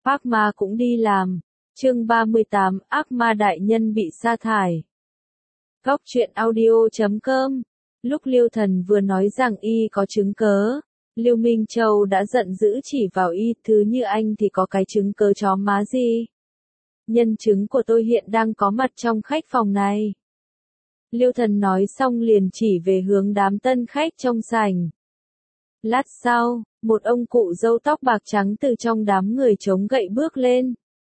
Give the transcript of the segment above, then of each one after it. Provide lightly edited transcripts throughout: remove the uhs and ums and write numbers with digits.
Ác ma cũng đi làm. Chương 38, ác ma đại nhân bị sa thải. Góc truyện audio.com. Lúc Liêu Thần vừa nói rằng y có chứng cớ, Liêu Minh Châu đã giận dữ chỉ vào y, thứ như anh thì có cái chứng cớ chó má gì. Nhân chứng của tôi hiện đang có mặt trong khách phòng này. Liêu Thần nói xong liền chỉ về hướng đám tân khách trong sảnh. Lát sau, một ông cụ râu tóc bạc trắng từ trong đám người chống gậy bước lên.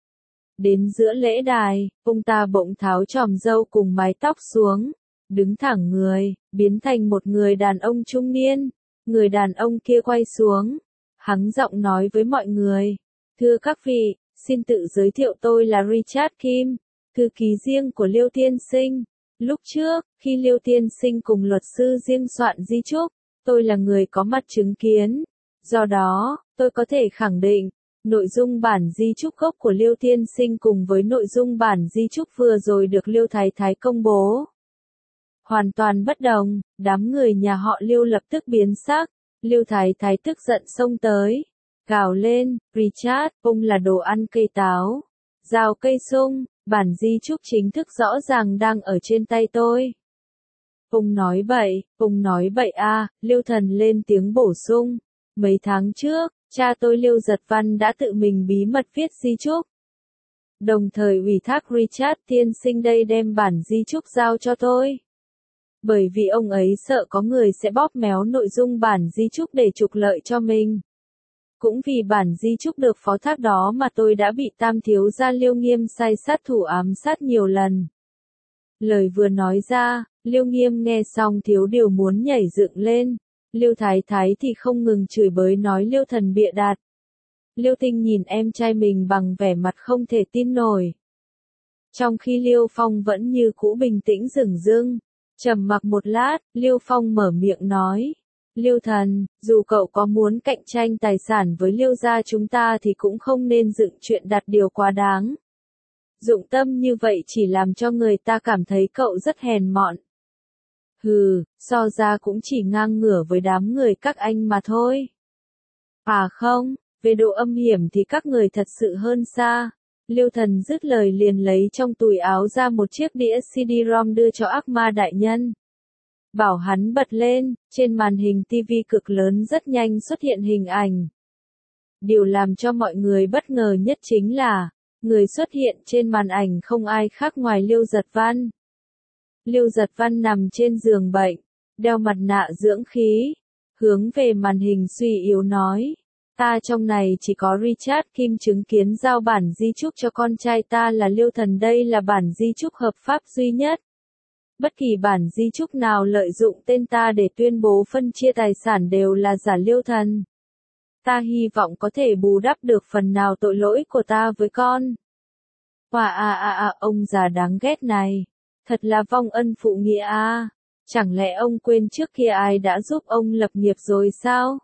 Đến giữa lễ đài, ông ta bỗng tháo chòm râu cùng mái tóc xuống, đứng thẳng người, biến thành một người đàn ông trung niên. Người đàn ông kia quay xuống, hắng giọng nói với mọi người. Thưa các vị, xin tự giới thiệu, tôi là Richard Kim, thư ký riêng của Liêu Tiên Sinh. Lúc trước, khi Liêu Tiên Sinh cùng luật sư riêng soạn di chúc, tôi là người có mặt chứng kiến. Do đó, tôi có thể khẳng định, nội dung bản di chúc gốc của Liêu Tiên Sinh cùng với nội dung bản di chúc vừa rồi được Liêu Thái Thái công bố hoàn toàn bất đồng. Đám người nhà họ Liêu lập tức biến sắc. Liêu Thái Thái tức giận xông tới, gào lên, Richard, ông là đồ ăn cây táo, rào cây sung, bản di chúc chính thức rõ ràng đang ở trên tay tôi. Ông nói bậy à, Liêu Thần lên tiếng bổ sung. Mấy tháng trước, cha tôi Liêu Giật Văn đã tự mình bí mật viết di chúc, đồng thời ủy thác Richard tiên sinh đây đem bản di chúc giao cho tôi. Bởi vì ông ấy sợ có người sẽ bóp méo nội dung bản di chúc để trục lợi cho mình. Cũng vì bản di chúc được phó thác đó mà tôi đã bị tam thiếu gia Liêu Nghiêm sai sát thủ ám sát nhiều lần. Lời vừa nói ra, Liêu Nghiêm nghe xong thiếu điều muốn nhảy dựng lên. Liêu Thái Thái thì không ngừng chửi bới nói Liêu Thần bịa đặt. Liêu Tinh nhìn em trai mình bằng vẻ mặt không thể tin nổi. Trong khi Liêu Phong vẫn như cũ bình tĩnh dửng dưng, trầm mặc một lát, Liêu Phong mở miệng nói. Liêu Thần, dù cậu có muốn cạnh tranh tài sản với Liêu gia chúng ta thì cũng không nên dựng chuyện đặt điều quá đáng. Dụng tâm như vậy chỉ làm cho người ta cảm thấy cậu rất hèn mọn. Hừ, so ra cũng chỉ ngang ngửa với đám người các anh mà thôi. À không, về độ âm hiểm thì các người thật sự hơn xa. Liêu Thần dứt lời liền lấy trong túi áo ra một chiếc đĩa CD-ROM đưa cho ác ma đại nhân. Bảo hắn bật lên, trên màn hình TV cực lớn rất nhanh xuất hiện hình ảnh. Điều làm cho mọi người bất ngờ nhất chính là, người xuất hiện trên màn ảnh không ai khác ngoài Liêu Giật Văn. Liêu Giật Văn nằm trên giường bệnh, đeo mặt nạ dưỡng khí, hướng về màn hình suy yếu nói. Ta trong này chỉ có Richard Kim chứng kiến giao bản di chúc cho con trai ta là Liêu Thần, đây là bản di chúc hợp pháp duy nhất. Bất kỳ bản di chúc nào lợi dụng tên ta để tuyên bố phân chia tài sản đều là giả. Liêu Thần, ta hy vọng có thể bù đắp được phần nào tội lỗi của ta với con. Wow, ông già đáng ghét này, thật là vong ân phụ nghĩa à, chẳng lẽ ông quên trước kia ai đã giúp ông lập nghiệp rồi sao?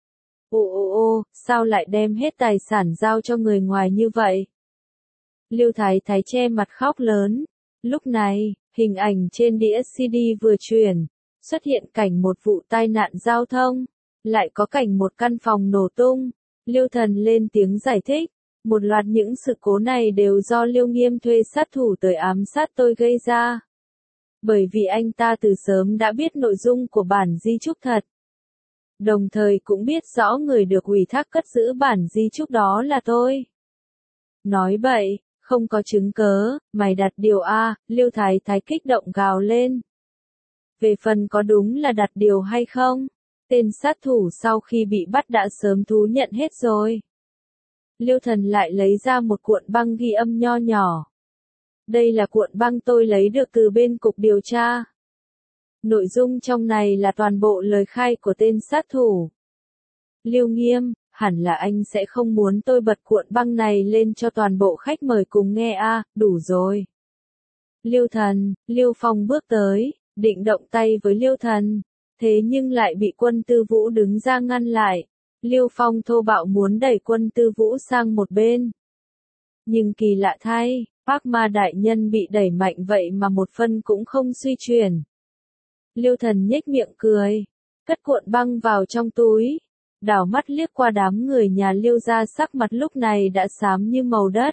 Sao lại đem hết tài sản giao cho người ngoài như vậy? Liêu Thái Thái che mặt khóc lớn. Lúc này, hình ảnh trên đĩa CD vừa chuyển, xuất hiện cảnh một vụ tai nạn giao thông, lại có cảnh một căn phòng nổ tung. Liêu Thần lên tiếng giải thích, một loạt những sự cố này đều do Liêu Nghiêm thuê sát thủ tới ám sát tôi gây ra. Bởi vì anh ta từ sớm đã biết nội dung của bản di chúc thật. Đồng thời cũng biết rõ người được ủy thác cất giữ bản di chúc đó là tôi. Nói bậy, không có chứng cớ, mày đặt điều A, Liêu Thái Thái kích động gào lên. Về phần có đúng là đặt điều hay không, tên sát thủ sau khi bị bắt đã sớm thú nhận hết rồi. Liêu Thần lại lấy ra một cuộn băng ghi âm nho nhỏ. Đây là cuộn băng tôi lấy được từ bên cục điều tra. Nội dung trong này là toàn bộ lời khai của tên sát thủ. Liêu Nghiêm, hẳn là anh sẽ không muốn tôi bật cuộn băng này lên cho toàn bộ khách mời cùng nghe à, đủ rồi. Liêu Thần, Liêu Phong bước tới, định động tay với Liêu Thần, thế nhưng lại bị Quân Tư Vũ đứng ra ngăn lại. Liêu Phong thô bạo muốn đẩy Quân Tư Vũ sang một bên. Nhưng kỳ lạ thay, ác ma đại nhân bị đẩy mạnh vậy mà một phân cũng không suy chuyển. Liêu Thần nhếch miệng cười, cất cuộn băng vào trong túi, đảo mắt liếc qua đám người nhà Liêu gia, sắc mặt lúc này đã xám như màu đất.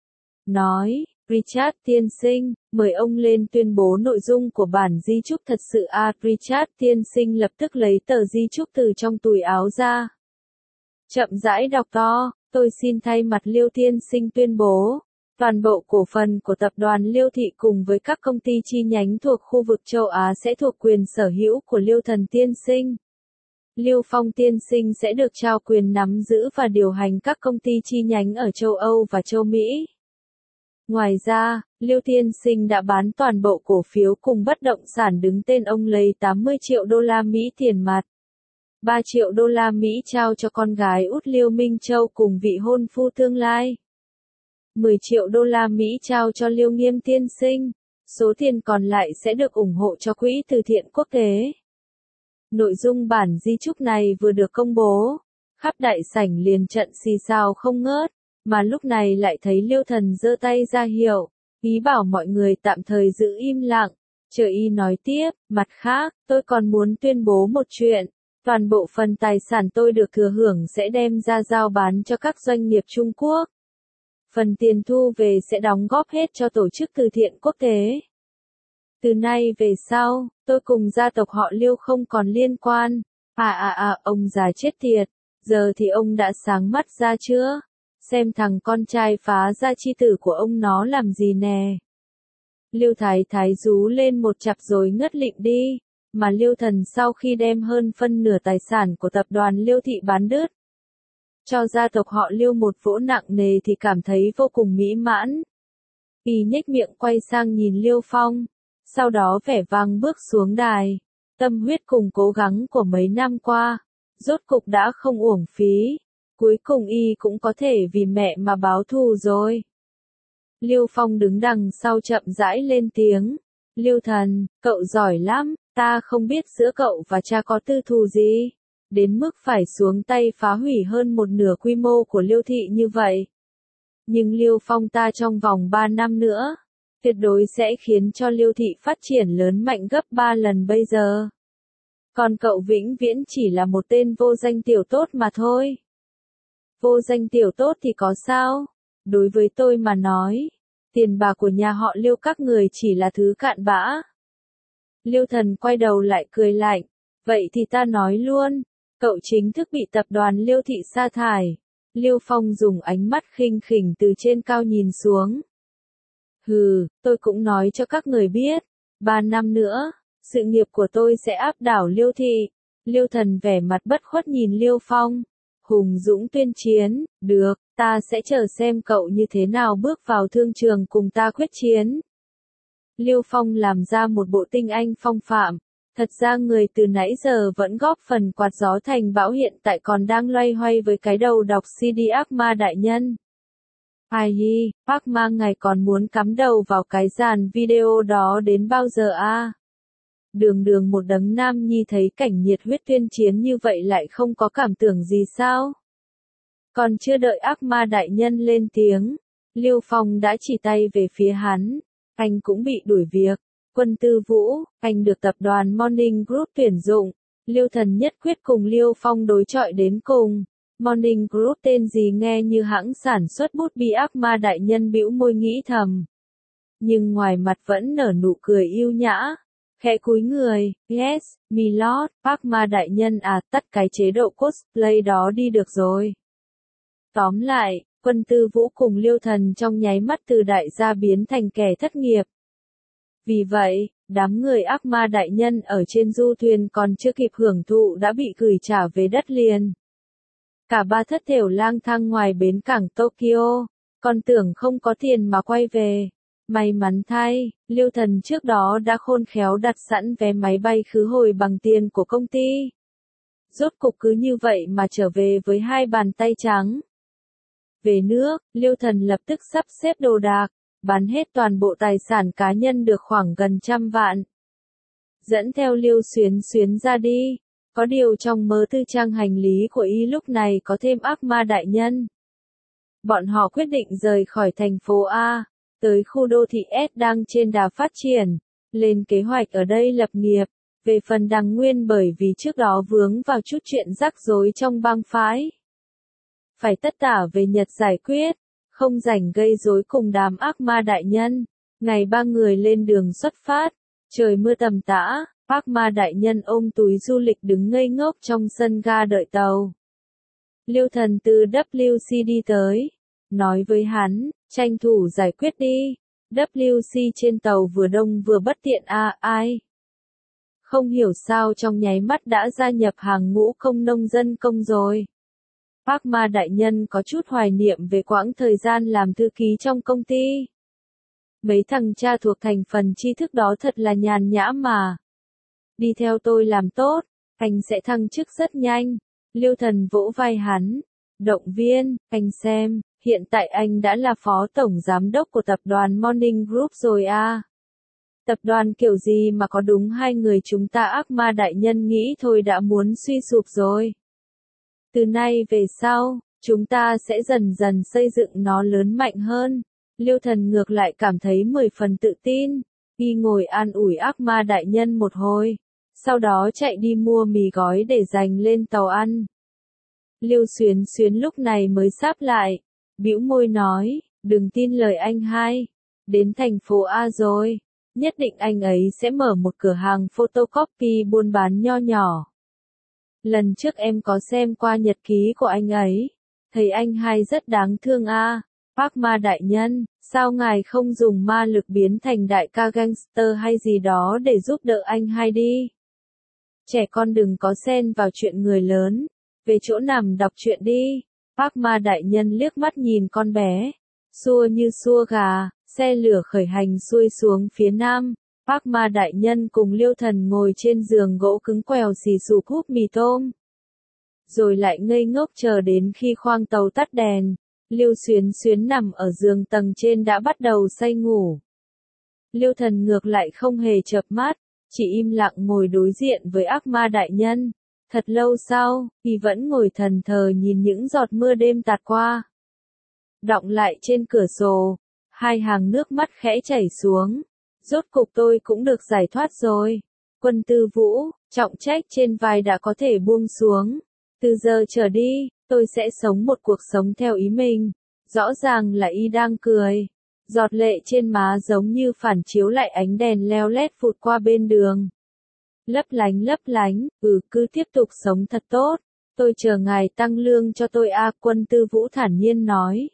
Nói, Richard tiên sinh, mời ông lên tuyên bố nội dung của bản di chúc thật sự a. Richard tiên sinh lập tức lấy tờ di chúc từ trong túi áo ra. Chậm rãi đọc to, tôi xin thay mặt Liêu tiên sinh tuyên bố. Toàn bộ cổ phần của tập đoàn Liêu Thị cùng với các công ty chi nhánh thuộc khu vực châu Á sẽ thuộc quyền sở hữu của Liêu Thần tiên sinh. Liêu Phong tiên sinh sẽ được trao quyền nắm giữ và điều hành các công ty chi nhánh ở châu Âu và châu Mỹ. Ngoài ra, Liêu tiên sinh đã bán toàn bộ cổ phiếu cùng bất động sản đứng tên ông, lấy 80 triệu đô la Mỹ tiền mặt. 3 triệu đô la Mỹ trao cho con gái út Liêu Minh Châu cùng vị hôn phu tương lai. 10 triệu đô la Mỹ trao cho Liêu Nghiêm tiên sinh. Số tiền còn lại sẽ được ủng hộ cho quỹ từ thiện quốc tế. Nội dung bản di chúc này vừa được công bố, khắp đại sảnh liền trận xì xào không ngớt, mà lúc này lại thấy Liêu Thần giơ tay ra hiệu, ý bảo mọi người tạm thời giữ im lặng, chờ y nói tiếp. Mặt khác, tôi còn muốn tuyên bố một chuyện, toàn bộ phần tài sản tôi được thừa hưởng sẽ đem ra giao bán cho các doanh nghiệp Trung Quốc. Phần tiền thu về sẽ đóng góp hết cho tổ chức từ thiện quốc tế. Từ nay về sau, tôi cùng gia tộc họ Liêu không còn liên quan. Ông già chết tiệt, giờ thì ông đã sáng mắt ra chưa? Xem thằng con trai phá gia chi tử của ông nó làm gì nè. Liêu Thái Thái rú lên một chặp rồi ngất lịm đi, mà Liêu Thần sau khi đem hơn phân nửa tài sản của tập đoàn Liêu Thị bán đứt, cho gia tộc họ Liêu một vỗ nặng nề thì cảm thấy vô cùng mỹ mãn. Y nhếch miệng quay sang nhìn Liêu Phong, sau đó vẻ vang bước xuống đài. Tâm huyết cùng cố gắng của mấy năm qua, rốt cục đã không uổng phí. Cuối cùng y cũng có thể vì mẹ mà báo thù rồi. Liêu Phong đứng đằng sau chậm rãi lên tiếng. Liêu Thần, cậu giỏi lắm, ta không biết giữa cậu và cha có tư thù gì, đến mức phải xuống tay phá hủy hơn một nửa quy mô của Liêu Thị như vậy. Nhưng Liêu Phong ta trong vòng 3 năm nữa, tuyệt đối sẽ khiến cho Liêu Thị phát triển lớn mạnh gấp 3 lần bây giờ. Còn cậu vĩnh viễn chỉ là một tên vô danh tiểu tốt mà thôi. Vô danh tiểu tốt thì có sao? Đối với tôi mà nói, tiền bạc của nhà họ Liêu các người chỉ là thứ cạn bã. Liêu Thần quay đầu lại cười lạnh. Vậy thì ta nói luôn, cậu chính thức bị tập đoàn Liêu Thị sa thải. Liêu Phong dùng ánh mắt khinh khỉnh từ trên cao nhìn xuống. Hừ, tôi cũng nói cho các người biết, 3 năm nữa, sự nghiệp của tôi sẽ áp đảo Liêu Thị. Liêu Thần vẻ mặt bất khuất nhìn Liêu Phong, hùng dũng tuyên chiến. Được, ta sẽ chờ xem cậu như thế nào bước vào thương trường cùng ta quyết chiến. Liêu Phong làm ra một bộ tinh anh phong phạm. Thật ra người từ nãy giờ vẫn góp phần quạt gió thành bão hiện tại còn đang loay hoay với cái đầu đọc CD ác ma đại nhân. Ai hi, ác ma ngài còn muốn cắm đầu vào cái dàn video đó đến bao giờ a? Đường một đấng nam nhi thấy cảnh nhiệt huyết tuyên chiến như vậy lại không có cảm tưởng gì sao? Còn chưa đợi ác ma đại nhân lên tiếng, Liêu Phong đã chỉ tay về phía hắn. Anh cũng bị đuổi việc. Quân Tư Vũ, anh được tập đoàn Morning Group tuyển dụng. Liêu Thần nhất quyết cùng Liêu Phong đối chọi đến cùng. Morning Group tên gì nghe như hãng sản xuất bút bi, ác ma đại nhân bĩu môi nghĩ thầm. Nhưng ngoài mặt vẫn nở nụ cười yêu nhã. Khẽ cúi người, yes, milord, ác ma đại nhân tắt cái chế độ cosplay đó đi được rồi. Tóm lại, Quân Tư Vũ cùng Liêu Thần trong nháy mắt từ đại gia biến thành kẻ thất nghiệp. Vì vậy, đám người ác ma đại nhân ở trên du thuyền còn chưa kịp hưởng thụ đã bị gửi trả về đất liền. Cả ba thất thểu lang thang ngoài bến cảng Tokyo, còn tưởng không có tiền mà quay về. May mắn thay, Liêu Thần trước đó đã khôn khéo đặt sẵn vé máy bay khứ hồi bằng tiền của công ty. Rốt cục cứ như vậy mà trở về với 2 bàn tay trắng. Về nước, Liêu Thần lập tức sắp xếp đồ đạc, bán hết toàn bộ tài sản cá nhân được khoảng gần 100 vạn. Dẫn theo Liêu Xuyến Xuyến ra đi. Có điều trong mớ tư trang hành lý của y lúc này có thêm ác ma đại nhân. Bọn họ quyết định rời khỏi thành phố A, tới khu đô thị S đang trên đà phát triển, lên kế hoạch ở đây lập nghiệp. Về phần Đằng Nguyên bởi vì trước đó vướng vào chút chuyện rắc rối trong bang phái. Phải tất tả về Nhật giải quyết, không rảnh gây rối cùng đám ác ma đại nhân. Ngày ba người lên đường xuất phát, trời mưa tầm tã, ác ma đại nhân ôm túi du lịch đứng ngây ngốc trong sân ga đợi tàu. Liêu Thần từ WC đi tới, nói với hắn, tranh thủ giải quyết đi. WC trên tàu vừa đông vừa bất tiện ai. Không hiểu sao trong nháy mắt đã gia nhập hàng ngũ công nông dân công rồi. Ác ma đại nhân có chút hoài niệm về quãng thời gian làm thư ký trong công ty. Mấy thằng cha thuộc thành phần tri thức đó thật là nhàn nhã mà. Đi theo tôi làm tốt, anh sẽ thăng chức rất nhanh. Liêu Thần vỗ vai hắn, động viên, anh xem, hiện tại anh đã là phó tổng giám đốc của tập đoàn Morning Group rồi à. Tập đoàn kiểu gì mà có đúng hai người chúng ta ác ma đại nhân nghĩ thôi đã muốn suy sụp rồi. Từ nay về sau, chúng ta sẽ dần dần xây dựng nó lớn mạnh hơn. Liêu Thần ngược lại cảm thấy 10 phần tự tin, y ngồi an ủi ác ma đại nhân một hồi, sau đó chạy đi mua mì gói để dành lên tàu ăn. Liêu Xuyến Xuyến lúc này mới sáp lại, bĩu môi nói, đừng tin lời anh hai, đến thành phố A rồi, nhất định anh ấy sẽ mở một cửa hàng photocopy buôn bán nho nhỏ. Lần trước em có xem qua nhật ký của anh ấy, thấy anh hai rất đáng thương a. Ác ma đại nhân, sao ngài không dùng ma lực biến thành đại ca gangster hay gì đó để giúp đỡ anh hai đi? Trẻ con đừng có xen vào chuyện người lớn, về chỗ nằm đọc truyện đi. Ác ma đại nhân liếc mắt nhìn con bé, xua như xua gà, xe lửa khởi hành xuôi xuống phía nam. Ác ma đại nhân cùng Liêu Thần ngồi trên giường gỗ cứng quèo xì xù húp mì tôm. Rồi lại ngây ngốc chờ đến khi khoang tàu tắt đèn. Liêu Xuyến Xuyến nằm ở giường tầng trên đã bắt đầu say ngủ. Liêu Thần ngược lại không hề chợp mắt, chỉ im lặng ngồi đối diện với ác ma đại nhân. Thật lâu sau, y vẫn ngồi thần thờ nhìn những giọt mưa đêm tạt qua. Đọng lại trên cửa sổ, hai hàng nước mắt khẽ chảy xuống. Rốt cục tôi cũng được giải thoát rồi. Quân Tư Vũ, trọng trách trên vai đã có thể buông xuống. Từ giờ trở đi, tôi sẽ sống một cuộc sống theo ý mình. Rõ ràng là y đang cười. Giọt lệ trên má giống như phản chiếu lại ánh đèn leo lét phụt qua bên đường. Lấp lánh, cứ tiếp tục sống thật tốt. Tôi chờ ngài tăng lương cho tôi Quân Tư Vũ thản nhiên nói.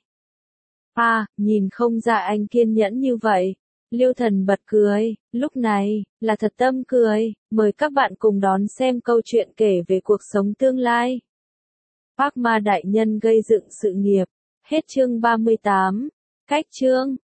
Nhìn không ra anh kiên nhẫn như vậy. Liêu Thần bật cười, lúc này, là thật tâm cười, mời các bạn cùng đón xem câu chuyện kể về cuộc sống tương lai. Ác ma đại nhân gây dựng sự nghiệp, hết chương 38, cách chương.